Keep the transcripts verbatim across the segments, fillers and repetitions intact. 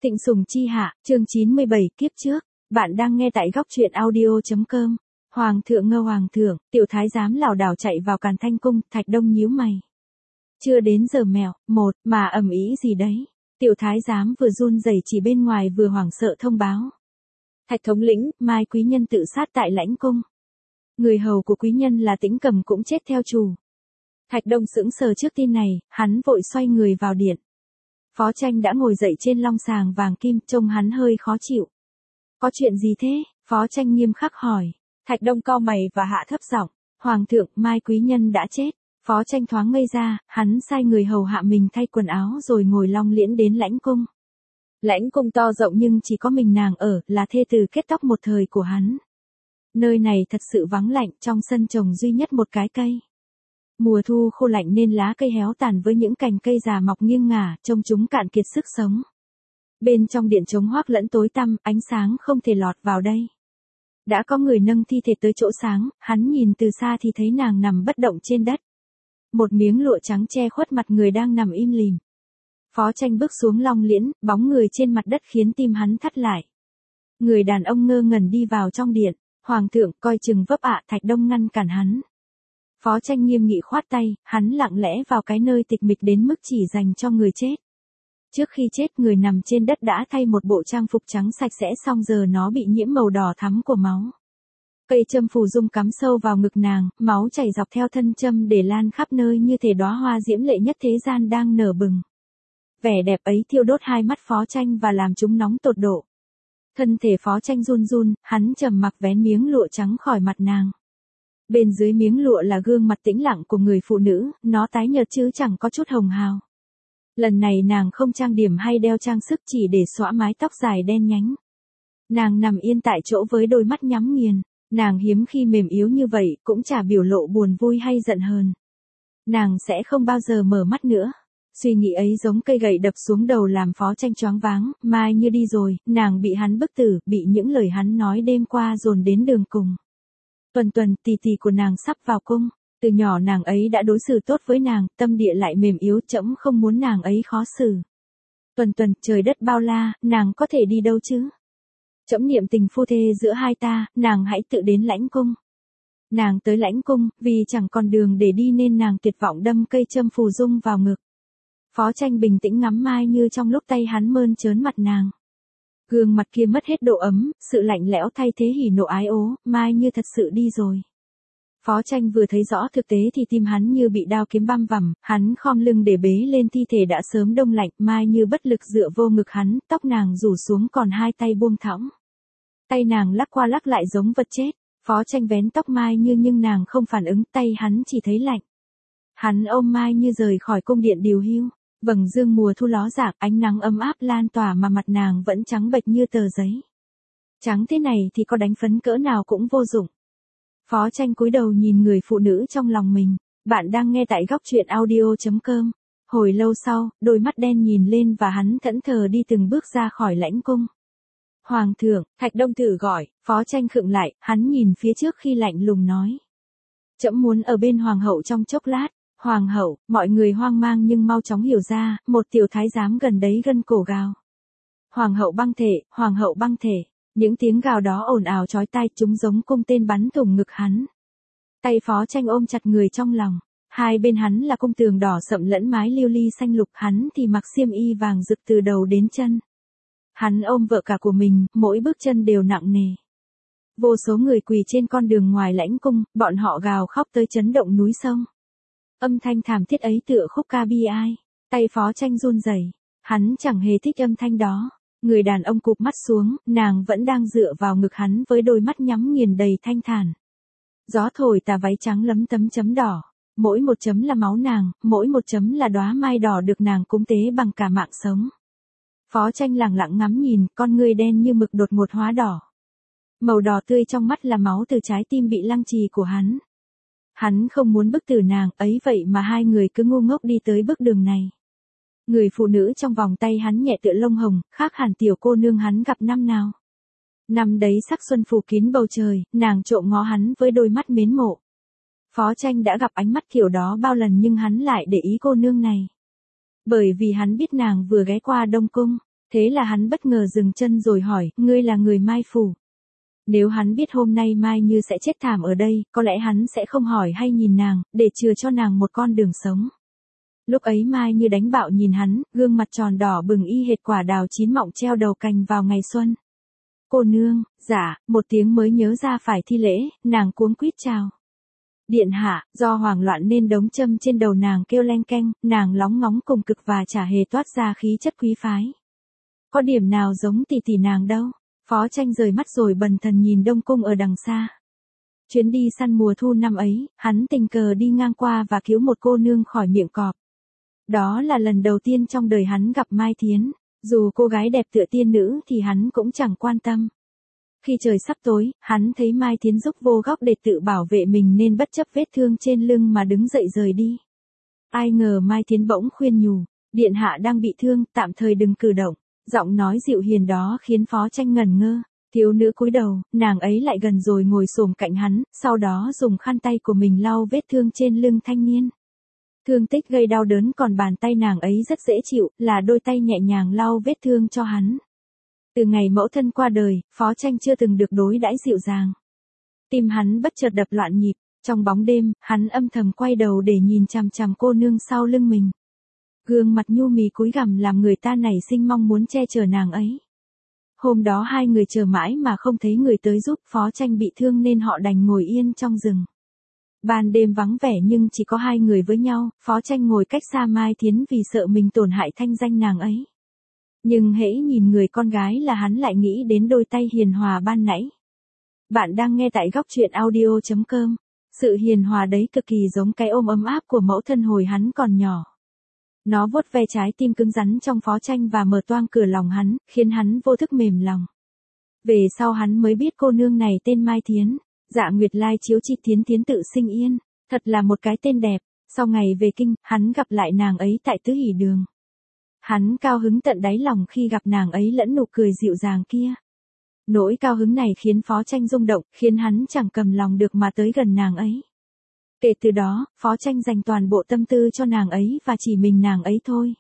Tịnh Sùng Chi Hạ, chương chín mươi bảy, kiếp trước. Bạn đang nghe tại góc truyện audio chấm com. Hoàng thượng ngơ hoàng thượng, tiểu thái giám lảo đảo chạy vào Càn Thanh cung, Thạch Đông nhíu mày. Chưa đến giờ mèo, một, mà ầm ĩ gì đấy? Tiểu thái giám vừa run rẩy chỉ bên ngoài vừa hoảng sợ thông báo. Thạch thống lĩnh, Mai quý nhân tự sát tại lãnh cung. Người hầu của quý nhân là Tĩnh Cầm cũng chết theo chủ. Thạch Đông sững sờ trước tin này, hắn vội xoay người vào điện. Phó Tranh đã ngồi dậy trên long sàng vàng kim, trông hắn hơi khó chịu. Có chuyện gì thế? Phó Tranh nghiêm khắc hỏi. Thạch Đông cau mày và hạ thấp giọng. Hoàng thượng, Mai quý nhân đã chết. Phó Tranh thoáng ngây ra, hắn sai người hầu hạ mình thay quần áo rồi ngồi long liễn đến lãnh cung. Lãnh cung to rộng nhưng chỉ có mình nàng ở, là thê tử kết tóc một thời của hắn. Nơi này thật sự vắng lạnh, trong sân trồng duy nhất một cái cây. Mùa thu khô lạnh nên lá cây héo tàn với những cành cây già mọc nghiêng ngả, trông chúng cạn kiệt sức sống. Bên trong điện trống hoác lẫn tối tăm, ánh sáng không thể lọt vào đây. Đã có người nâng thi thể tới chỗ sáng, hắn nhìn từ xa thì thấy nàng nằm bất động trên đất. Một miếng lụa trắng che khuất mặt người đang nằm im lìm. Phó Tranh bước xuống long liễn, bóng người trên mặt đất khiến tim hắn thắt lại. Người đàn ông ngơ ngẩn đi vào trong điện. Hoàng thượng, coi chừng vấp ạ. Thạch Đông ngăn cản hắn. Phó Tranh nghiêm nghị khoát tay, hắn lặng lẽ vào cái nơi tịch mịch đến mức chỉ dành cho người chết. Trước khi chết, người nằm trên đất đã thay một bộ trang phục trắng sạch sẽ, xong giờ nó bị nhiễm màu đỏ thắm của máu. Cây châm phù dung cắm sâu vào ngực nàng, máu chảy dọc theo thân châm để lan khắp nơi như thể đóa hoa diễm lệ nhất thế gian đang nở bừng. Vẻ đẹp ấy thiêu đốt hai mắt Phó Tranh và làm chúng nóng tột độ. Thân thể Phó Tranh run run, hắn trầm mặc vén miếng lụa trắng khỏi mặt nàng. Bên dưới miếng lụa là gương mặt tĩnh lặng của người phụ nữ, nó tái nhợt chứ chẳng có chút hồng hào. Lần này nàng không trang điểm hay đeo trang sức, chỉ để xõa mái tóc dài đen nhánh. Nàng nằm yên tại chỗ với đôi mắt nhắm nghiền, nàng hiếm khi mềm yếu như vậy, cũng chả biểu lộ buồn vui hay giận hờn. Nàng sẽ không bao giờ mở mắt nữa. Suy nghĩ ấy giống cây gậy đập xuống đầu làm Phó Tranh choáng váng, Mai như đi rồi, nàng bị hắn bức tử, bị những lời hắn nói đêm qua dồn đến đường cùng. Tuần Tuần, tì tì của nàng sắp vào cung, từ nhỏ nàng ấy đã đối xử tốt với nàng, tâm địa lại mềm yếu, trẫm không muốn nàng ấy khó xử. Tuần Tuần, trời đất bao la, nàng có thể đi đâu chứ? Trẫm niệm tình phu thê giữa hai ta, nàng hãy tự đến lãnh cung. Nàng tới lãnh cung, vì chẳng còn đường để đi nên nàng tuyệt vọng đâm cây châm phù dung vào ngực. Phó Tranh bình tĩnh ngắm Mai Như trong lúc tay hắn mơn trớn mặt nàng. Gương mặt kia mất hết độ ấm, sự lạnh lẽo thay thế hỉ nộ ái ố, Mai Như thật sự đi rồi. Phó Tranh vừa thấy rõ thực tế thì tim hắn như bị đao kiếm băm vằm, hắn khom lưng để bế lên thi thể đã sớm đông lạnh, Mai Như bất lực dựa vô ngực hắn, tóc nàng rủ xuống còn hai tay buông thõng. Tay nàng lắc qua lắc lại giống vật chết, Phó Tranh vén tóc Mai Như nhưng nàng không phản ứng, tay hắn chỉ thấy lạnh. Hắn ôm Mai Như rời khỏi cung điện điều hưu. Vầng dương mùa thu ló dạng, ánh nắng ấm áp lan tỏa mà mặt nàng vẫn trắng bệch như tờ giấy. Trắng thế này thì có đánh phấn cỡ nào cũng vô dụng. Phó Tranh cúi đầu nhìn người phụ nữ trong lòng mình. Bạn đang nghe tại góc truyện audio chấm com. Hồi lâu sau, đôi mắt đen nhìn lên và hắn thẫn thờ đi từng bước ra khỏi lãnh cung. Hoàng thượng, Thạch Đông thử gọi. Phó Tranh khựng lại, hắn nhìn phía trước khi lạnh lùng nói. Trẫm muốn ở bên hoàng hậu trong chốc lát. Hoàng hậu, mọi người hoang mang nhưng mau chóng hiểu ra, một tiểu thái giám gần đấy gân cổ gào. Hoàng hậu băng thể, hoàng hậu băng thể, những tiếng gào đó ồn ào chói tai, chúng giống cung tên bắn thủng ngực hắn. Tay Phó Tranh ôm chặt người trong lòng, hai bên hắn là cung tường đỏ sậm lẫn mái liêu ly xanh lục, hắn thì mặc xiêm y vàng rực từ đầu đến chân. Hắn ôm vợ cả của mình, mỗi bước chân đều nặng nề. Vô số người quỳ trên con đường ngoài lãnh cung, bọn họ gào khóc tới chấn động núi sông. Âm thanh thảm thiết ấy tựa khúc ca bi ai, tay Phó Tranh run rẩy, hắn chẳng hề thích âm thanh đó. Người đàn ông cụp mắt xuống, nàng vẫn đang dựa vào ngực hắn với đôi mắt nhắm nghiền đầy thanh thản. Gió thổi tà váy trắng lấm tấm chấm đỏ, mỗi một chấm là máu nàng, mỗi một chấm là đóa mai đỏ được nàng cúng tế bằng cả mạng sống. Phó Tranh lặng lặng ngắm nhìn, con người đen như mực đột ngột hóa đỏ. Màu đỏ tươi trong mắt là máu từ trái tim bị lăng trì của hắn. Hắn không muốn bức tử nàng, ấy vậy mà hai người cứ ngu ngốc đi tới bước đường này. Người phụ nữ trong vòng tay hắn nhẹ tựa lông hồng, khác hẳn tiểu cô nương hắn gặp năm nào. Năm đấy sắc xuân phủ kín bầu trời, nàng trộm ngó hắn với đôi mắt mến mộ. Phó Tranh đã gặp ánh mắt kiểu đó bao lần nhưng hắn lại để ý cô nương này. Bởi vì hắn biết nàng vừa ghé qua Đông Cung, Thế là hắn bất ngờ dừng chân rồi hỏi, ngươi là người Mai Phủ. Nếu hắn biết hôm nay Mai Như sẽ chết thảm ở đây, có lẽ hắn sẽ không hỏi hay nhìn nàng, để chừa cho nàng một con đường sống. Lúc ấy Mai Như đánh bạo nhìn hắn, gương mặt tròn đỏ bừng y hệt quả đào chín mọng treo đầu cành vào ngày xuân. Cô nương, dạ, một tiếng mới nhớ ra phải thi lễ, nàng cuống quýt chào. Điện hạ, do hoảng loạn nên đống châm trên đầu nàng kêu leng keng, nàng lóng ngóng cùng cực và chả hề toát ra khí chất quý phái. Có điểm nào giống tỷ tỷ nàng đâu. Phó Tranh rời mắt rồi bần thần nhìn Đông Cung ở đằng xa. Chuyến đi săn mùa thu năm ấy, hắn tình cờ đi ngang qua và cứu một cô nương khỏi miệng cọp. Đó là lần đầu tiên trong đời hắn gặp Mai Thiến, dù cô gái đẹp tựa tiên nữ thì hắn cũng chẳng quan tâm. Khi trời sắp tối, hắn thấy Mai Thiến rúc vô góc để tự bảo vệ mình nên bất chấp vết thương trên lưng mà đứng dậy rời đi. Ai ngờ Mai Thiến bỗng khuyên nhủ, điện hạ đang bị thương, tạm thời đừng cử động. Giọng nói dịu hiền đó khiến Phó Tranh ngẩn ngơ. Thiếu nữ cúi đầu, nàng ấy lại gần rồi ngồi xổm cạnh hắn, sau đó dùng khăn tay của mình lau vết thương trên lưng thanh niên. Thương tích gây đau đớn còn bàn tay nàng ấy rất dễ chịu, là đôi tay nhẹ nhàng lau vết thương cho hắn. Từ ngày mẫu thân qua đời, Phó Tranh chưa từng được đối đãi dịu dàng. Tim hắn bất chợt đập loạn nhịp, trong bóng đêm, hắn âm thầm quay đầu để nhìn chằm chằm cô nương sau lưng mình. Gương mặt nhu mì cúi gằm làm người ta nảy sinh mong muốn che chở nàng ấy. Hôm đó hai người chờ mãi mà không thấy người tới giúp, Phó Tranh bị thương nên họ đành ngồi yên trong rừng. Ban đêm vắng vẻ nhưng chỉ có hai người với nhau, Phó Tranh ngồi cách xa Mai Thiến vì sợ mình tổn hại thanh danh nàng ấy. Nhưng hễ nhìn người con gái là hắn lại nghĩ đến đôi tay hiền hòa ban nãy. Bạn đang nghe tại góc truyện audio chấm com. Sự hiền hòa đấy cực kỳ giống cái ôm ấm áp của mẫu thân hồi hắn còn nhỏ. Nó vuốt ve trái tim cứng rắn trong Phó Tranh và mở toang cửa lòng hắn, khiến hắn vô thức mềm lòng. Về sau hắn mới biết cô nương này tên Mai Thiến, Dạ Nguyệt Lai chiếu chi Thiến Thiến tự sinh yên, thật là một cái tên đẹp. Sau ngày về kinh, hắn gặp lại nàng ấy tại Tứ Hỷ Đường. Hắn cao hứng tận đáy lòng khi gặp nàng ấy lẫn nụ cười dịu dàng kia. Nỗi cao hứng này khiến Phó Tranh rung động, khiến hắn chẳng cầm lòng được mà tới gần nàng ấy. Kể từ đó, Phó Tranh dành toàn bộ tâm tư cho nàng ấy và chỉ mình nàng ấy thôi.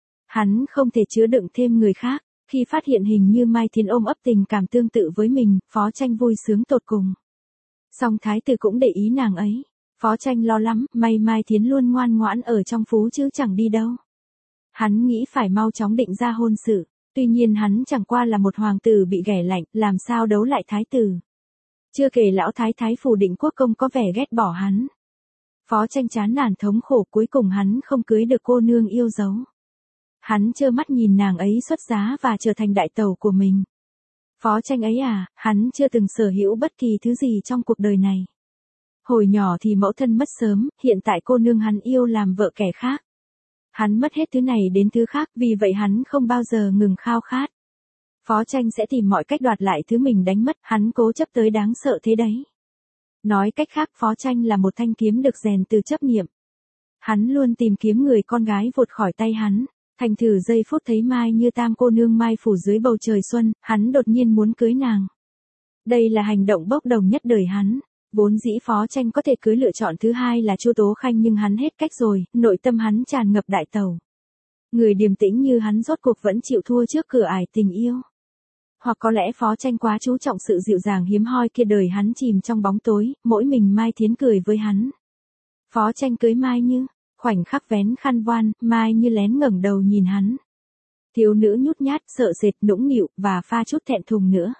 Hắn không thể chứa đựng thêm người khác, khi phát hiện hình như Mai Thiến ôm ấp tình cảm tương tự với mình, Phó Tranh vui sướng tột cùng. Song thái tử cũng để ý nàng ấy. Phó Tranh lo lắm, may Mai Thiến luôn ngoan ngoãn ở trong phú chứ chẳng đi đâu. Hắn nghĩ phải mau chóng định ra hôn sự, tuy nhiên hắn chẳng qua là một hoàng tử bị ghẻ lạnh, làm sao đấu lại thái tử. Chưa kể lão thái thái Phủ Định Quốc công có vẻ ghét bỏ hắn. Phó Tranh chán nản thống khổ, cuối cùng hắn không cưới được cô nương yêu dấu. Hắn trơ mắt nhìn nàng ấy xuất giá và trở thành đại tẩu của mình. Phó Tranh ấy à, hắn chưa từng sở hữu bất kỳ thứ gì trong cuộc đời này. Hồi nhỏ thì mẫu thân mất sớm, hiện tại cô nương hắn yêu làm vợ kẻ khác. Hắn mất hết thứ này đến thứ khác, vì vậy hắn không bao giờ ngừng khao khát. Phó Tranh sẽ tìm mọi cách đoạt lại thứ mình đánh mất, hắn cố chấp tới đáng sợ thế đấy. Nói cách khác, Phó Tranh là một thanh kiếm được rèn từ chấp niệm. Hắn luôn tìm kiếm người con gái vụt khỏi tay hắn. Thành thử giây phút thấy Mai Như tam cô nương Mai Phủ dưới bầu trời xuân, hắn đột nhiên muốn cưới nàng. Đây là hành động bốc đồng nhất đời hắn. Vốn dĩ Phó Tranh có thể cưới lựa chọn thứ hai là Chu Tố Khanh nhưng hắn hết cách rồi, nội tâm hắn tràn ngập đại tẩu. Người điềm tĩnh như hắn rốt cuộc vẫn chịu thua trước cửa ải tình yêu. Hoặc có lẽ Phó Tranh quá chú trọng sự dịu dàng hiếm hoi kia, đời hắn chìm trong bóng tối, mỗi mình Mai Thiến cười với hắn. Phó Tranh cưới Mai Như, khoảnh khắc vén khăn voan, Mai Như lén ngẩng đầu nhìn hắn. Thiếu nữ nhút nhát, sợ sệt, nũng nịu và pha chút thẹn thùng nữa.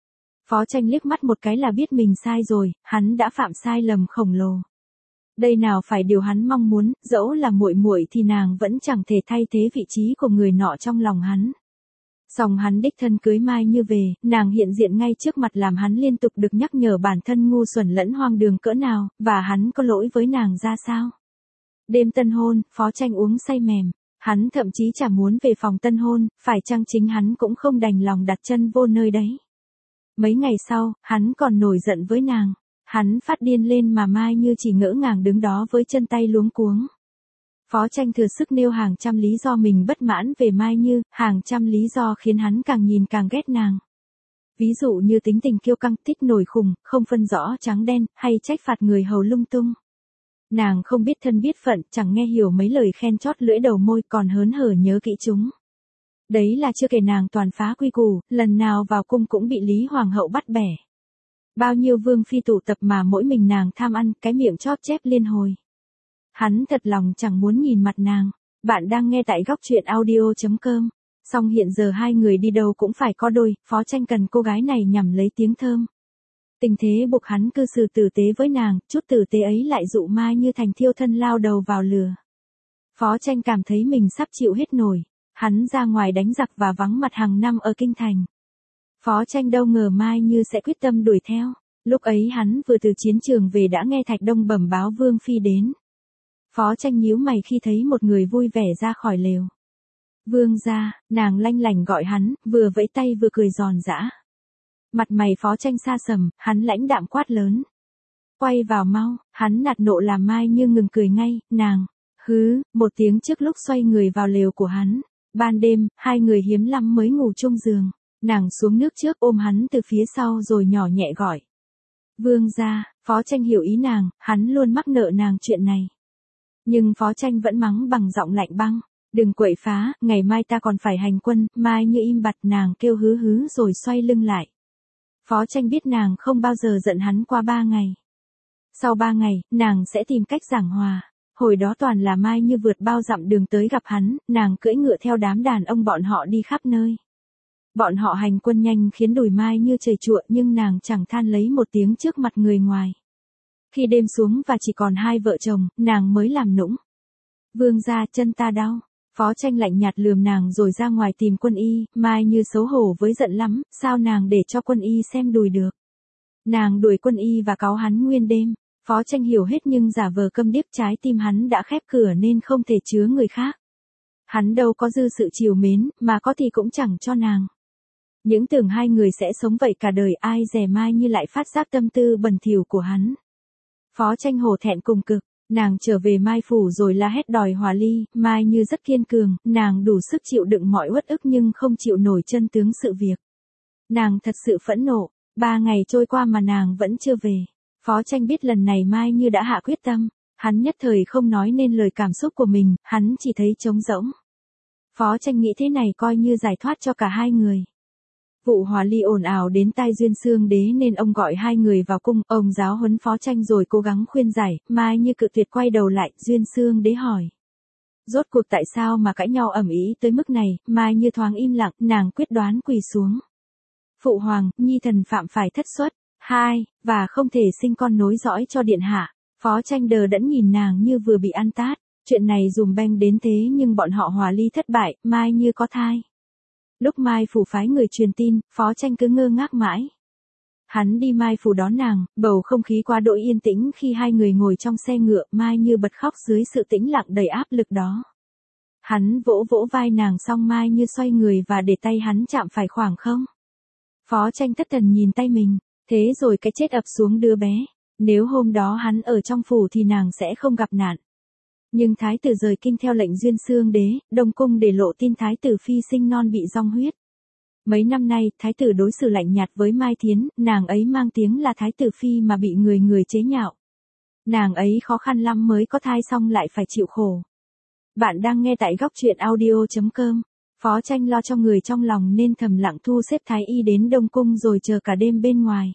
Phó Tranh liếc mắt một cái là biết mình sai rồi, hắn đã phạm sai lầm khổng lồ. Đây nào phải điều hắn mong muốn, dẫu là muội muội thì nàng vẫn chẳng thể thay thế vị trí của người nọ trong lòng hắn. Song hắn đích thân cưới Mai Như về, nàng hiện diện ngay trước mặt làm hắn liên tục được nhắc nhở bản thân ngu xuẩn lẫn hoang đường cỡ nào, và hắn có lỗi với nàng ra sao. Đêm tân hôn, Phó Tranh uống say mềm, hắn thậm chí chả muốn về phòng tân hôn, phải chăng chính hắn cũng không đành lòng đặt chân vô nơi đấy. Mấy ngày sau, hắn còn nổi giận với nàng. Hắn phát điên lên mà Mai Như chỉ ngỡ ngàng đứng đó với chân tay luống cuống. Phó Tranh thừa sức nêu hàng trăm lý do mình bất mãn về Mai Như, hàng trăm lý do khiến hắn càng nhìn càng ghét nàng. Ví dụ như tính tình kiêu căng, thích nổi khùng, không phân rõ trắng đen, hay trách phạt người hầu lung tung. Nàng không biết thân biết phận, chẳng nghe hiểu mấy lời khen chót lưỡi đầu môi, còn hớn hở nhớ kỹ chúng. Đấy là chưa kể nàng toàn phá quy củ, lần nào vào cung cũng bị Lý Hoàng hậu bắt bẻ. Bao nhiêu vương phi tụ tập mà mỗi mình nàng tham ăn, cái miệng chóp chép liên hồi. Hắn thật lòng chẳng muốn nhìn mặt nàng. Bạn đang nghe tại góc truyện audio chấm com. Song hiện giờ hai người đi đâu cũng phải có đôi, Phó Tranh cần cô gái này nhằm lấy tiếng thơm. Tình thế buộc hắn cư xử tử tế với nàng, chút tử tế ấy lại dụ Mai Như thành thiêu thân lao đầu vào lửa. Phó Tranh cảm thấy mình sắp chịu hết nổi. Hắn ra ngoài đánh giặc và vắng mặt hàng năm ở kinh thành. Phó Tranh đâu ngờ Mai Như sẽ quyết tâm đuổi theo. Lúc ấy hắn vừa từ chiến trường về đã nghe Thạch Đông bẩm báo Vương Phi đến. Phó Tranh nhíu mày khi thấy một người vui vẻ ra khỏi lều. Vương gia, nàng lanh lảnh gọi hắn, vừa vẫy tay vừa cười giòn giã. Mặt mày Phó Tranh xa sầm, hắn lãnh đạm quát lớn. Quay vào mau, hắn nạt nộ làm Mai Như ngừng cười ngay, nàng. Hứ, một tiếng trước lúc xoay người vào lều của hắn. Ban đêm, hai người hiếm lắm mới ngủ chung giường. Nàng xuống nước trước ôm hắn từ phía sau rồi nhỏ nhẹ gọi. Vương gia, Phó Tranh hiểu ý nàng, hắn luôn mắc nợ nàng chuyện này. Nhưng Phó Tranh vẫn mắng bằng giọng lạnh băng. Đừng quậy phá, ngày mai ta còn phải hành quân. Mai Như im bặt, nàng kêu hứ hứ rồi xoay lưng lại. Phó Tranh biết nàng không bao giờ giận hắn qua ba ngày. Sau ba ngày, nàng sẽ tìm cách giảng hòa. Hồi đó toàn là Mai Như vượt bao dặm đường tới gặp hắn, nàng cưỡi ngựa theo đám đàn ông bọn họ đi khắp nơi. Bọn họ hành quân nhanh khiến đùi Mai Như trầy trụa nhưng nàng chẳng than lấy một tiếng trước mặt người ngoài. Khi đêm xuống và chỉ còn hai vợ chồng, nàng mới làm nũng. Vương gia, chân ta đau. Phó Tranh lạnh nhạt lườm nàng rồi ra ngoài tìm Quân Y. Mai Như xấu hổ với giận lắm, sao nàng để cho Quân Y xem đùi được. Nàng đuổi Quân Y và cáu hắn nguyên đêm. Phó Tranh hiểu hết nhưng giả vờ câm điếc, trái tim hắn đã khép cửa nên không thể chứa người khác. Hắn đâu có dư sự chiều mến, mà có thì cũng chẳng cho nàng. Những tưởng hai người sẽ sống vậy cả đời, ai dè Mai Như lại phát giác tâm tư bẩn thỉu của hắn. Phó Tranh hổ thẹn cùng cực, nàng trở về Mai phủ rồi la hét đòi hòa ly. Mai Như rất kiên cường, nàng đủ sức chịu đựng mọi uất ức nhưng không chịu nổi chân tướng sự việc. Nàng thật sự phẫn nộ, ba ngày trôi qua mà nàng vẫn chưa về. Phó Tranh biết lần này Mai Như đã hạ quyết tâm, hắn nhất thời không nói nên lời cảm xúc của mình, hắn chỉ thấy trống rỗng. Phó Tranh nghĩ thế này coi như giải thoát cho cả hai người. Vụ hòa ly ồn ào đến tai Duyên Xương Đế nên ông gọi hai người vào cung, ông giáo huấn Phó Tranh rồi cố gắng khuyên giải. Mai Như cự tuyệt quay đầu lại, Duyên Xương Đế hỏi. Rốt cuộc tại sao mà cãi nhau ầm ĩ tới mức này? Mai Như thoáng im lặng, nàng quyết đoán quỳ xuống. Phụ hoàng, nhi thần phạm phải thất xuất. Hai, và không thể sinh con nối dõi cho điện hạ. Phó Tranh đờ đẫn nhìn nàng như vừa bị ăn tát. Chuyện này dùm beng đến thế nhưng bọn họ hòa ly thất bại, Mai Như có thai. Lúc Mai phủ phái người truyền tin, Phó Tranh cứ ngơ ngác mãi. Hắn đi Mai phủ đón nàng, bầu không khí quá đỗi yên tĩnh khi hai người ngồi trong xe ngựa. Mai Như bật khóc dưới sự tĩnh lặng đầy áp lực đó. Hắn vỗ vỗ vai nàng xong Mai Như xoay người và để tay hắn chạm phải khoảng không. Phó Tranh thất thần nhìn tay mình. Thế rồi cái chết ập xuống đứa bé. Nếu hôm đó hắn ở trong phủ thì nàng sẽ không gặp nạn. Nhưng thái tử rời kinh theo lệnh Duyên Xương Đế, Đông cung để lộ tin thái tử phi sinh non bị dong huyết. Mấy năm nay, thái tử đối xử lạnh nhạt với Mai Thiến, nàng ấy mang tiếng là thái tử phi mà bị người người chế nhạo. Nàng ấy khó khăn lắm mới có thai xong lại phải chịu khổ. Bạn đang nghe tại góc truyện audio chấm com. Phó Tranh lo cho người trong lòng nên thầm lặng thu xếp thái y đến Đông cung rồi chờ cả đêm bên ngoài.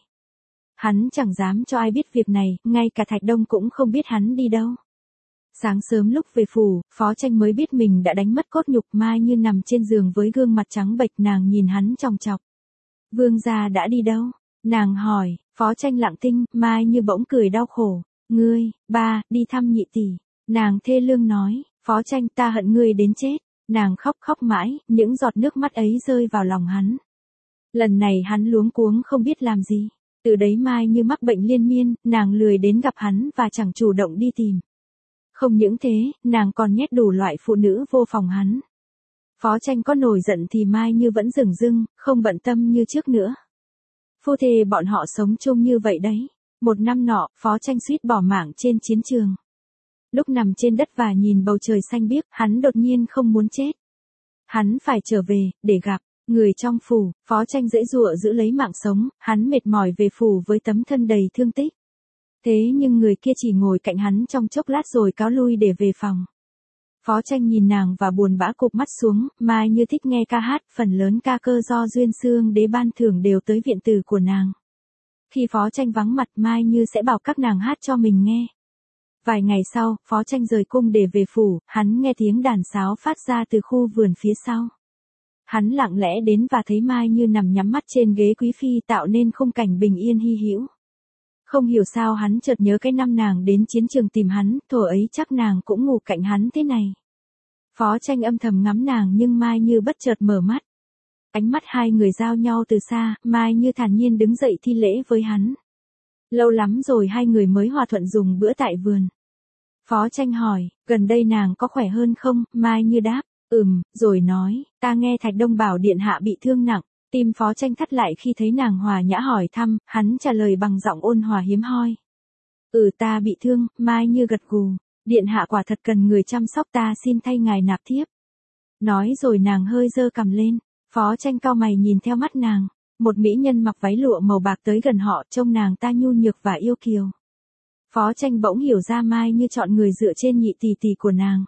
Hắn chẳng dám cho ai biết việc này, ngay cả Thạch Đông cũng không biết hắn đi đâu. Sáng sớm lúc về phủ, Phó Tranh mới biết mình đã đánh mất cốt nhục. Mai Như nằm trên giường với gương mặt trắng bệch, nàng nhìn hắn chòng chọc. Vương gia đã đi đâu? Nàng hỏi. Phó Tranh lặng thinh, Mai Như bỗng cười đau khổ. Ngươi, ba, đi thăm nhị tỷ. Nàng thê lương nói. Phó Tranh, ta hận ngươi đến chết. Nàng khóc khóc mãi, những giọt nước mắt ấy rơi vào lòng hắn. Lần này hắn luống cuống không biết làm gì. Từ đấy Mai Như mắc bệnh liên miên, nàng lười đến gặp hắn và chẳng chủ động đi tìm. Không những thế, nàng còn nhét đủ loại phụ nữ vô phòng hắn. Phó Tranh có nổi giận thì Mai Như vẫn dửng dưng, không bận tâm như trước nữa. Phu thê bọn họ sống chung như vậy đấy. Một năm nọ, Phó Tranh suýt bỏ mạng trên chiến trường. Lúc nằm trên đất và nhìn bầu trời xanh biếc, hắn đột nhiên không muốn chết. Hắn phải trở về, để gặp người trong phủ. Phó Tranh giãy giụa giữ lấy mạng sống, hắn mệt mỏi về phủ với tấm thân đầy thương tích. Thế nhưng người kia chỉ ngồi cạnh hắn trong chốc lát rồi cáo lui để về phòng. Phó Tranh nhìn nàng và buồn bã cụp mắt xuống, Mai Như thích nghe ca hát, phần lớn ca cơ do Duyên Xương Đế ban thưởng đều tới viện tử của nàng. Khi Phó Tranh vắng mặt, Mai Như sẽ bảo các nàng hát cho mình nghe. Vài ngày sau, Phó Tranh rời cung để về phủ, hắn nghe tiếng đàn sáo phát ra từ khu vườn phía sau. Hắn lặng lẽ đến và thấy Mai Như nằm nhắm mắt trên ghế quý phi tạo nên khung cảnh bình yên hy hữu. Không hiểu sao hắn chợt nhớ cái năm nàng đến chiến trường tìm hắn, thuở ấy chắc nàng cũng ngủ cạnh hắn thế này. Phó Tranh âm thầm ngắm nàng nhưng Mai Như bất chợt mở mắt. Ánh mắt hai người giao nhau từ xa, Mai Như thản nhiên đứng dậy thi lễ với hắn. Lâu lắm rồi hai người mới hòa thuận dùng bữa tại vườn. Phó Tranh hỏi, gần đây nàng có khỏe hơn không? Mai Như đáp, ừm, rồi nói, ta nghe Thạch Đông bảo điện hạ bị thương nặng. Tim Phó Tranh thắt lại khi thấy nàng hòa nhã hỏi thăm, hắn trả lời bằng giọng ôn hòa hiếm hoi. Ừ, ta bị thương. Mai Như gật gù, điện hạ quả thật cần người chăm sóc, ta xin thay ngài nạp thiếp. Nói rồi nàng hơi giơ cằm lên. Phó Tranh cau mày nhìn theo mắt nàng. Một mỹ nhân mặc váy lụa màu bạc tới gần họ, trông nàng ta nhu nhược và yêu kiều. Phó Tranh bỗng hiểu ra Mai Như chọn người dựa trên nhị tỷ tỷ của nàng.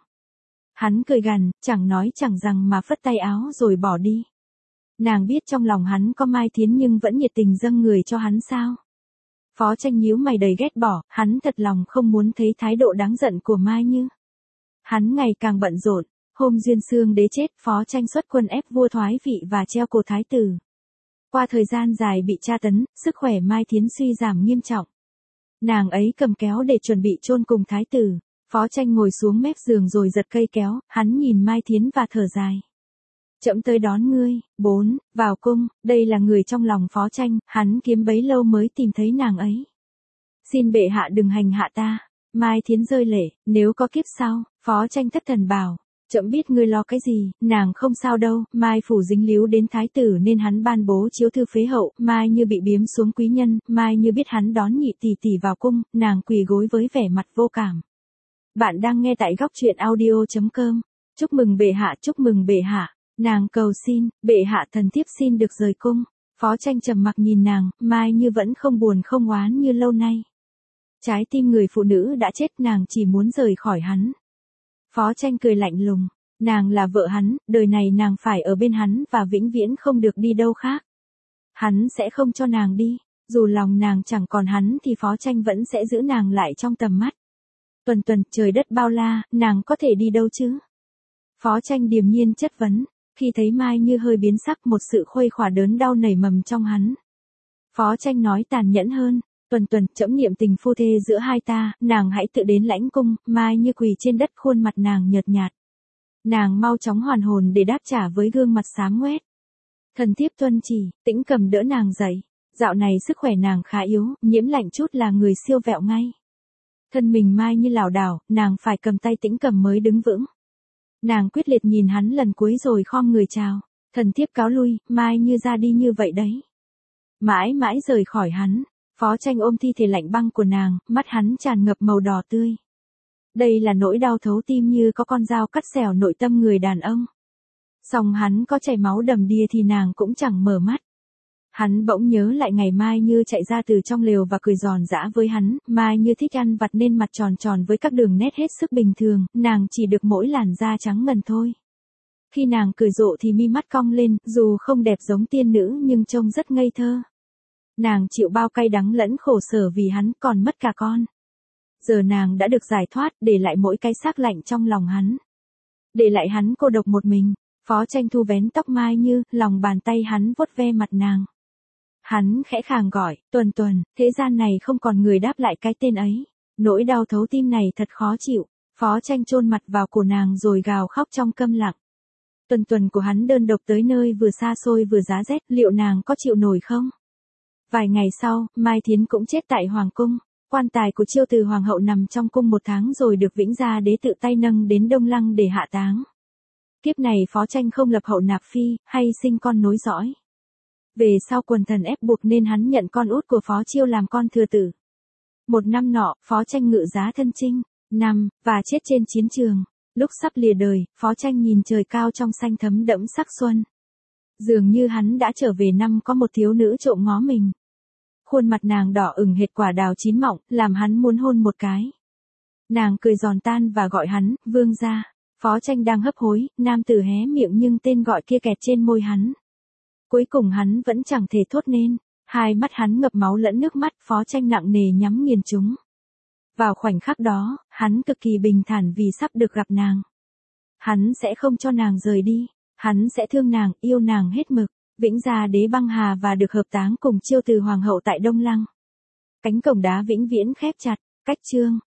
Hắn cười gằn, chẳng nói chẳng rằng mà phất tay áo rồi bỏ đi. Nàng biết trong lòng hắn có Mai Thiến nhưng vẫn nhiệt tình dâng người cho hắn sao? Phó Tranh nhíu mày đầy ghét bỏ, hắn thật lòng không muốn thấy thái độ đáng giận của Mai Như. Hắn ngày càng bận rộn, hôm Duyên Xương Đế chết, Phó Tranh xuất quân ép vua thoái vị và treo cổ thái tử. Qua thời gian dài bị tra tấn, sức khỏe Mai Thiến suy giảm nghiêm trọng. Nàng ấy cầm kéo để chuẩn bị chôn cùng thái tử. Phó Tranh ngồi xuống mép giường rồi giật cây kéo, hắn nhìn Mai Thiến và thở dài. Trẫm tới đón ngươi. Bốn, vào cung, đây là người trong lòng Phó Tranh, hắn kiếm bấy lâu mới tìm thấy nàng ấy. Xin bệ hạ đừng hành hạ ta. Mai Thiến rơi lệ, nếu có kiếp sau. Phó Tranh thất thần bảo, trẫm biết ngươi lo cái gì, nàng không sao đâu. Mai phủ dính líu đến thái tử nên hắn ban bố chiếu thư phế hậu. Mai Như bị biếm xuống quý nhân, Mai Như biết hắn đón nhị tỷ tỷ vào cung, nàng quỳ gối với vẻ mặt vô cảm. Bạn đang nghe tại góc truyện audio chấm com. Chúc mừng bệ hạ, chúc mừng bệ hạ. Nàng cầu xin, bệ hạ thần thiếp xin được rời cung. Phó Tranh trầm mặc nhìn nàng, Mai Như vẫn không buồn không oán như lâu nay. Trái tim người phụ nữ đã chết, nàng chỉ muốn rời khỏi hắn. Phó Tranh cười lạnh lùng, nàng là vợ hắn, đời này nàng phải ở bên hắn và vĩnh viễn không được đi đâu khác. Hắn sẽ không cho nàng đi, dù lòng nàng chẳng còn hắn thì Phó Tranh vẫn sẽ giữ nàng lại trong tầm mắt. Tuần tuần, trời đất bao la, nàng có thể đi đâu chứ? Phó Tranh điềm nhiên chất vấn, khi thấy Mai Như hơi biến sắc, một sự khuây khỏa đớn đau nảy mầm trong hắn. Phó Tranh nói tàn nhẫn hơn, tuần tuần, trẫm niệm tình phu thê giữa hai ta, nàng hãy tự đến lãnh cung. Mai Như quỳ trên đất, khuôn mặt nàng nhợt nhạt. Nàng mau chóng hoàn hồn để đáp trả với gương mặt xám ngoét. Thần thiếp tuân chỉ. Tĩnh Cầm đỡ nàng dậy. Dạo này sức khỏe nàng khá yếu, nhiễm lạnh chút là người siêu vẹo ngay. Thân mình Mai Như lảo đảo, nàng phải cầm tay Tĩnh Cầm mới đứng vững. Nàng quyết liệt nhìn hắn lần cuối rồi khom người chào. Thần thiếp cáo lui. Mai Như ra đi như vậy đấy. Mãi mãi rời khỏi hắn. Phó Tranh ôm thi thể lạnh băng của nàng, mắt hắn tràn ngập màu đỏ tươi. Đây là nỗi đau thấu tim như có con dao cắt xẻo nội tâm người đàn ông. Song hắn có chảy máu đầm đìa thì nàng cũng chẳng mở mắt. Hắn bỗng nhớ lại ngày Mai Như chạy ra từ trong lều và cười giòn giã với hắn. Mai Như thích ăn vặt nên mặt tròn tròn với các đường nét hết sức bình thường, nàng chỉ được mỗi làn da trắng ngần thôi. Khi nàng cười rộ thì mi mắt cong lên, dù không đẹp giống tiên nữ nhưng trông rất ngây thơ. Nàng chịu bao cay đắng lẫn khổ sở vì hắn, còn mất cả con. Giờ nàng đã được giải thoát, để lại mỗi cái xác lạnh trong lòng hắn. Để lại hắn cô độc một mình. Phó Tranh thu vén tóc Mai Như, lòng bàn tay hắn vuốt ve mặt nàng. Hắn khẽ khàng gọi, tuần tuần, thế gian này không còn người đáp lại cái tên ấy. Nỗi đau thấu tim này thật khó chịu. Phó Tranh chôn mặt vào cổ nàng rồi gào khóc trong câm lặng. Tuần tuần của hắn đơn độc tới nơi vừa xa xôi vừa giá rét, liệu nàng có chịu nổi không? Vài ngày sau, Mai Thiến cũng chết tại Hoàng cung. Quan tài của Chiêu Từ Hoàng hậu nằm trong cung một tháng rồi được Vĩnh Gia Đế tự tay nâng đến Đông Lăng để hạ táng. Kiếp này Phó Tranh không lập hậu nạp phi, hay sinh con nối dõi. Về sau quần thần ép buộc nên hắn nhận con út của Phó Chiêu làm con thừa tử. Một năm nọ, Phó Tranh ngự giá thân chinh, nằm, và chết trên chiến trường. Lúc sắp lìa đời, Phó Tranh nhìn trời cao trong xanh thấm đẫm sắc xuân. Dường như hắn đã trở về năm có một thiếu nữ trộm ngó mình. Khuôn mặt nàng đỏ ửng hệt quả đào chín mọng, làm hắn muốn hôn một cái. Nàng cười giòn tan và gọi hắn, vương gia. Phó Tranh đang hấp hối, nam tử hé miệng nhưng tên gọi kia kẹt trên môi hắn. Cuối cùng hắn vẫn chẳng thể thốt nên, hai mắt hắn ngập máu lẫn nước mắt, Phó Tranh nặng nề nhắm nghiền chúng. Vào khoảnh khắc đó, hắn cực kỳ bình thản vì sắp được gặp nàng. Hắn sẽ không cho nàng rời đi, hắn sẽ thương nàng, yêu nàng hết mực, vĩnh gia đế băng hà và được hợp táng cùng Chiêu Từ hoàng hậu tại Đông Lăng. Cánh cổng đá vĩnh viễn khép chặt, cách chương.